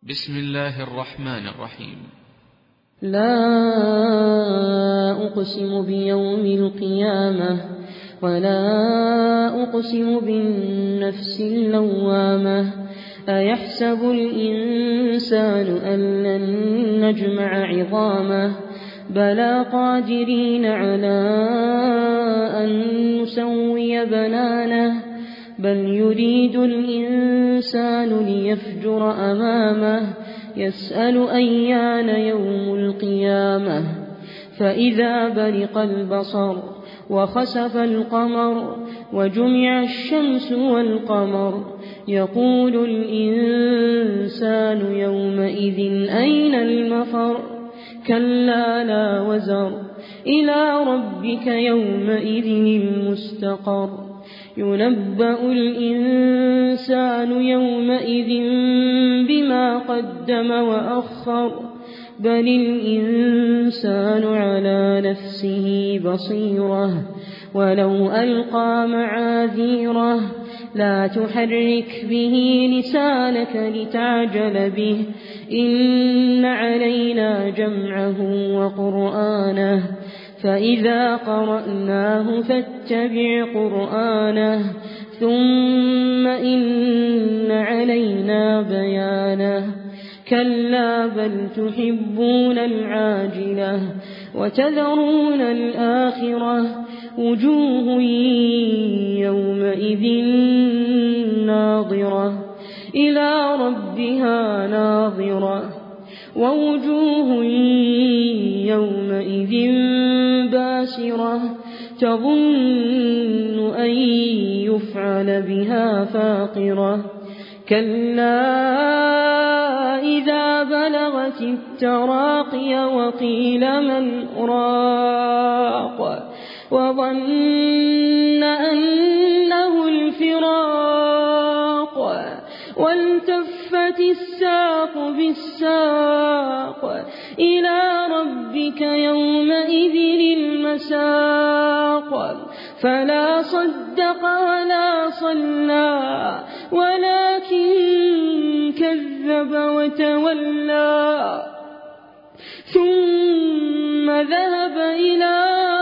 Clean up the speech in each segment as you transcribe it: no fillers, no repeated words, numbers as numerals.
بسم الله الرحمن الرحيم. لا أقسم بيوم القيامة ولا أقسم بالنفس اللوامة أيحسب الإنسان أن لن نجمع عظامه بلى قادرين على أن نسوي بنانه بل يريد الإنسان ليفجر أمامه يسأل أيان يوم القيامة فإذا برق البصر وخسف القمر وجمع الشمس والقمر يقول الإنسان يومئذ أين المفر كلا لا وزر إلى ربك يومئذ المستقر ينبأ الإنسان يومئذ بما قدم وأخر بل الإنسان على نفسه بصيرة ولو ألقى معاذيره لا تحرك به لسانك لتعجل به إن علينا جمعه وقرآنه فإذا قرأناه فاتبع قرآنه ثم إن علينا بيانه كلا بل تحبون العاجلة وتذرون الآخرة وجوه يومئذ ناظرة إلى ربها ناظرة ووجوه يومئذ باسرة تظن أن يفعل بها فاقرة كلا إذا بلغت التراقي وقيل من راق وظن أنه الفراق والتفت الساق بالساق إلى ربك يومئذ المساق فلا صدق ولا صلى ولكن كذب وتولى ثم ذهب إلى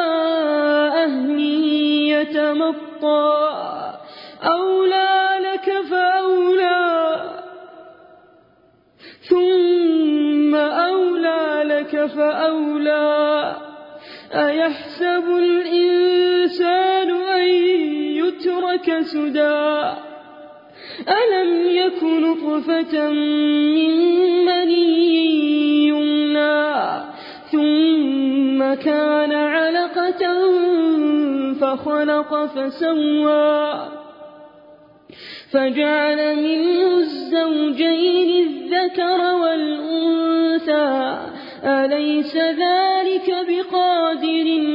أهله يتمطى أولى لك فأولى ثم أولى لك فأولى أيحسب الإنسان أن يترك سدى ألم يك نطفة من مني يمنى ثم كان علقة فخلق فسوى فجعل منه الزوجين الذكر والأنثى أليس ذلك بقادر